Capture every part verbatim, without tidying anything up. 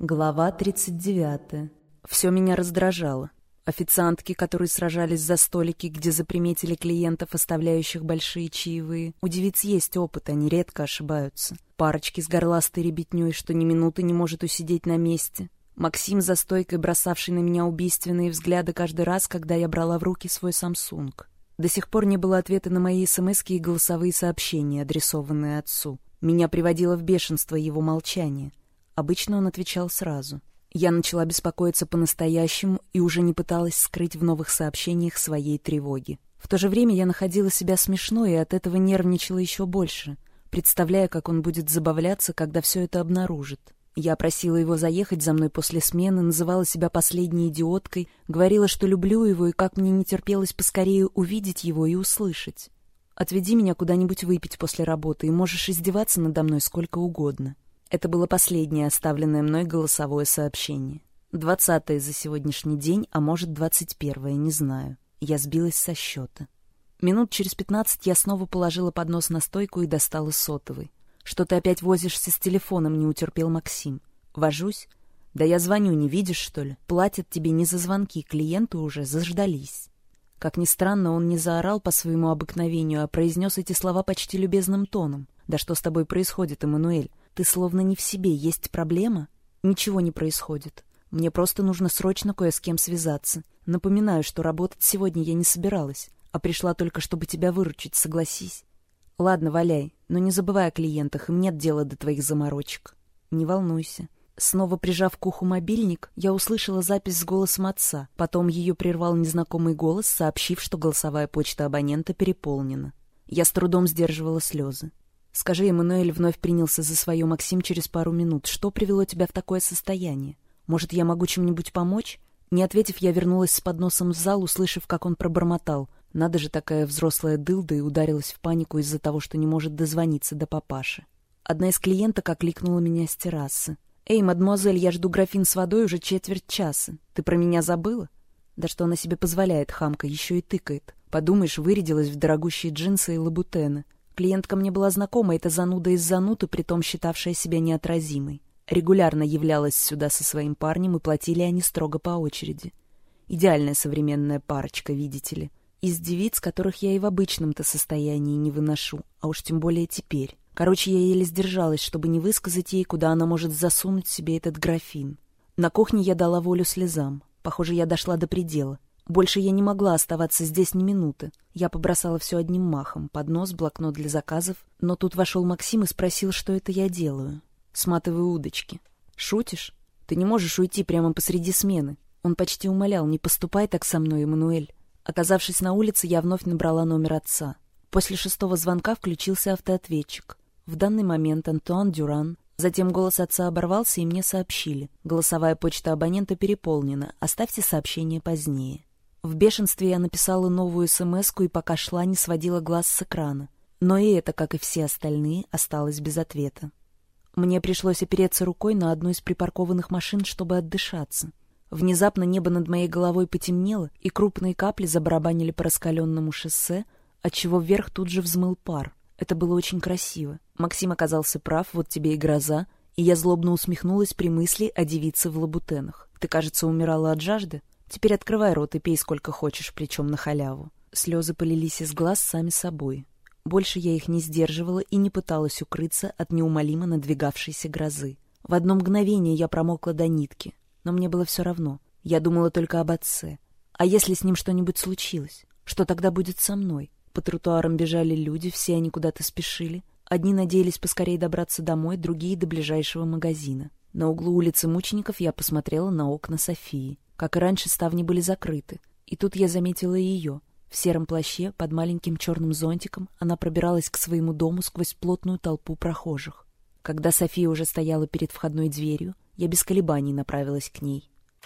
Глава тридцать девятая. Все меня раздражало. Официантки, которые сражались за столики, где заприметили клиентов, оставляющих большие чаевые. У девиц есть опыт, они редко ошибаются. Парочки с горластой ребятней, что ни минуты не может усидеть на месте. Максим за стойкой, бросавший на меня убийственные взгляды каждый раз, когда я брала в руки свой Samsung. До сих пор не было ответа на мои смски и голосовые сообщения, адресованные отцу. Меня приводило в бешенство его молчание. Обычно он отвечал сразу. Я начала беспокоиться по-настоящему и уже не пыталась скрыть в новых сообщениях своей тревоги. В то же время я находила себя смешной и от этого нервничала еще больше, представляя, как он будет забавляться, когда все это обнаружит. Я просила его заехать за мной после смены, называла себя последней идиоткой, говорила, что люблю его и как мне не терпелось поскорее увидеть его и услышать. «Отведи меня куда-нибудь выпить после работы, и можешь издеваться надо мной сколько угодно». Это было последнее оставленное мной голосовое сообщение. Двадцатое за сегодняшний день, а может, двадцать первое, не знаю. Я сбилась со счета. Минут через пятнадцать я снова положила поднос на стойку и достала сотовый. «Что ты опять возишься с телефоном?» — не утерпел Максим. «Вожусь? Да я звоню, не видишь, что ли? Платят тебе не за звонки, клиенты уже заждались». Как ни странно, он не заорал по своему обыкновению, а произнес эти слова почти любезным тоном. «Да что с тобой происходит, Эммануэль? Ты словно не в себе, есть проблема?» «Ничего не происходит. Мне просто нужно срочно кое с кем связаться. Напоминаю, что работать сегодня я не собиралась, а пришла только, чтобы тебя выручить, согласись». «Ладно, валяй, но не забывай о клиентах, им нет дела до твоих заморочек». «Не волнуйся». Снова прижав к уху мобильник, я услышала запись с голосом отца. Потом ее прервал незнакомый голос, сообщив, что голосовая почта абонента переполнена. Я с трудом сдерживала слезы. «Скажи, Эммануэль», — вновь принялся за свое Максим через пару минут, «что привело тебя в такое состояние? Может, я могу чем-нибудь помочь?» Не ответив, я вернулась с подносом в зал, услышав, как он пробормотал. Надо же, такая взрослая дылда, и ударилась в панику из-за того, что не может дозвониться до папаши. Одна из клиенток окликнула меня с террасы. «Эй, мадемуазель, я жду графин с водой уже четверть часа. Ты про меня забыла?» Да что она себе позволяет, хамка, еще и тыкает. Подумаешь, вырядилась в дорогущие джинсы и лабутены. Клиентка мне была знакома, эта зануда из зануды, притом считавшая себя неотразимой. Регулярно являлась сюда со своим парнем, и платили они строго по очереди. Идеальная современная парочка, видите ли. Из девиц, которых я и в обычном-то состоянии не выношу, а уж тем более теперь. Короче, я еле сдержалась, чтобы не высказать ей, куда она может засунуть себе этот графин. На кухне я дала волю слезам. Похоже, я дошла до предела. Больше я не могла оставаться здесь ни минуты. Я побросала все одним махом. Поднос, блокнот для заказов. Но тут вошел Максим и спросил, что это я делаю. Сматываю удочки. «Шутишь? Ты не можешь уйти прямо посреди смены». Он почти умолял: «Не поступай так со мной, Эммануэль». Оказавшись на улице, я вновь набрала номер отца. После шестого звонка включился автоответчик. В данный момент Антуан Дюран. Затем голос отца оборвался, и мне сообщили. Голосовая почта абонента переполнена. Оставьте сообщение позднее. В бешенстве я написала новую смс-ку и пока шла, не сводила глаз с экрана. Но и это, как и все остальные, осталось без ответа. Мне пришлось опереться рукой на одну из припаркованных машин, чтобы отдышаться. Внезапно небо над моей головой потемнело, и крупные капли забарабанили по раскаленному шоссе, отчего вверх тут же взмыл пар. Это было очень красиво. Максим оказался прав, вот тебе и гроза, и я злобно усмехнулась при мысли о девице в лабутенах. Ты, кажется, умирала от жажды? Теперь открывай рот и пей сколько хочешь, причем на халяву. Слезы полились из глаз сами собой. Больше я их не сдерживала и не пыталась укрыться от неумолимо надвигавшейся грозы. В одно мгновение я промокла до нитки, но мне было все равно. Я думала только об отце. А если с ним что-нибудь случилось? Что тогда будет со мной? По тротуарам бежали люди, все они куда-то спешили. Одни надеялись поскорее добраться домой, другие — до ближайшего магазина. На углу улицы Мучеников я посмотрела на окна Софии. Как и раньше, ставни были закрыты. И тут я заметила ее. В сером плаще, под маленьким черным зонтиком, она пробиралась к своему дому сквозь плотную толпу прохожих. Когда София уже стояла перед входной дверью, я без колебаний направилась к ней.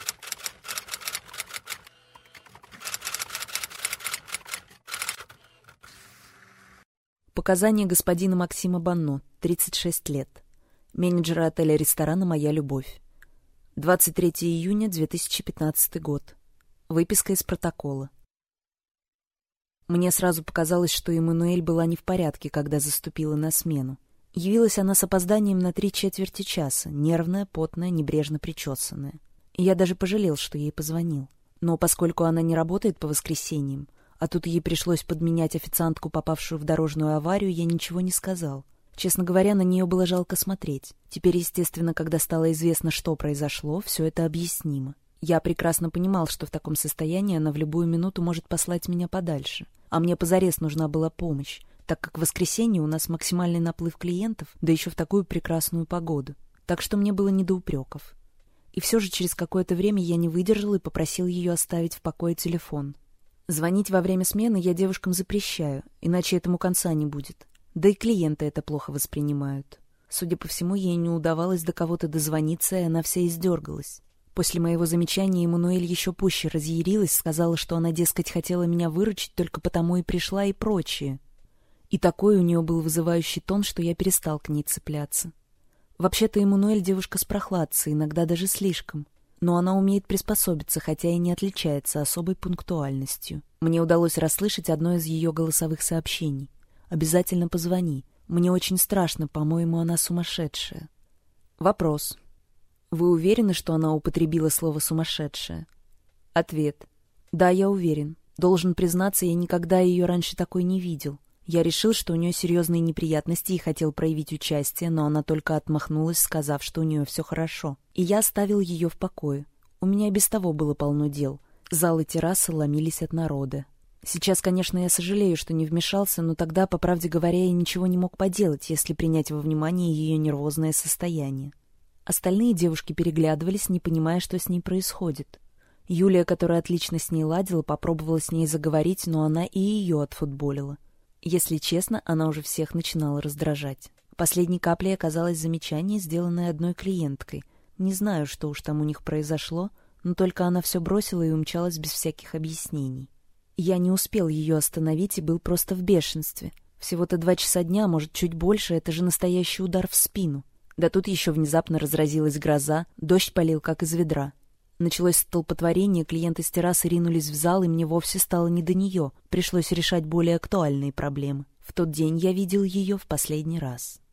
Показания господина Максима Банно, тридцать шесть лет. Менеджера отеля-ресторана «Моя любовь». двадцать третьего июня две тысячи пятнадцатый год. Выписка из протокола. Мне сразу показалось, что Эммануэль была не в порядке, когда заступила на смену. Явилась она с опозданием на три четверти часа, нервная, потная, небрежно причесанная. И я даже пожалел, что ей позвонил. Но поскольку она не работает по воскресеньям, а тут ей пришлось подменять официантку, попавшую в дорожную аварию, я ничего не сказал. Честно говоря, на нее было жалко смотреть. Теперь, естественно, когда стало известно, что произошло, все это объяснимо. Я прекрасно понимал, что в таком состоянии она в любую минуту может послать меня подальше. А мне позарез нужна была помощь, так как в воскресенье у нас максимальный наплыв клиентов, да еще в такую прекрасную погоду. Так что мне было не до упреков. И все же через какое-то время я не выдержал и попросил ее оставить в покое телефон. Звонить во время смены я девушкам запрещаю, иначе этому конца не будет. Да и клиенты это плохо воспринимают. Судя по всему, ей не удавалось до кого-то дозвониться, и она вся издергалась. После моего замечания Эммануэль еще пуще разъярилась, сказала, что она, дескать, хотела меня выручить, только потому и пришла, и прочее. И такой у нее был вызывающий тон, что я перестал к ней цепляться. Вообще-то Эммануэль девушка с прохладцей, иногда даже слишком. Но она умеет приспособиться, хотя и не отличается особой пунктуальностью. Мне удалось расслышать одно из ее голосовых сообщений. «Обязательно позвони. Мне очень страшно, по-моему, она сумасшедшая». Вопрос. Вы уверены, что она употребила слово «сумасшедшая»? Ответ. Да, я уверен. Должен признаться, я никогда ее раньше такой не видел. Я решил, что у нее серьезные неприятности и хотел проявить участие, но она только отмахнулась, сказав, что у нее все хорошо. И я оставил ее в покое. У меня и без того было полно дел. Зал и террасы ломились от народа. Сейчас, конечно, я сожалею, что не вмешался, но тогда, по правде говоря, я ничего не мог поделать, если принять во внимание ее нервозное состояние. Остальные девушки переглядывались, не понимая, что с ней происходит. Юлия, которая отлично с ней ладила, попробовала с ней заговорить, но она и ее отфутболила. Если честно, она уже всех начинала раздражать. Последней каплей оказалось замечание, сделанное одной клиенткой. Не знаю, что уж там у них произошло, но только она все бросила и умчалась без всяких объяснений. Я не успел ее остановить и был просто в бешенстве. Всего-то два часа дня, может, чуть больше, это же настоящий удар в спину. Да тут еще внезапно разразилась гроза, дождь полил как из ведра. Началось столпотворение, клиенты с террасы ринулись в зал, и мне вовсе стало не до нее. Пришлось решать более актуальные проблемы. В тот день я видел ее в последний раз.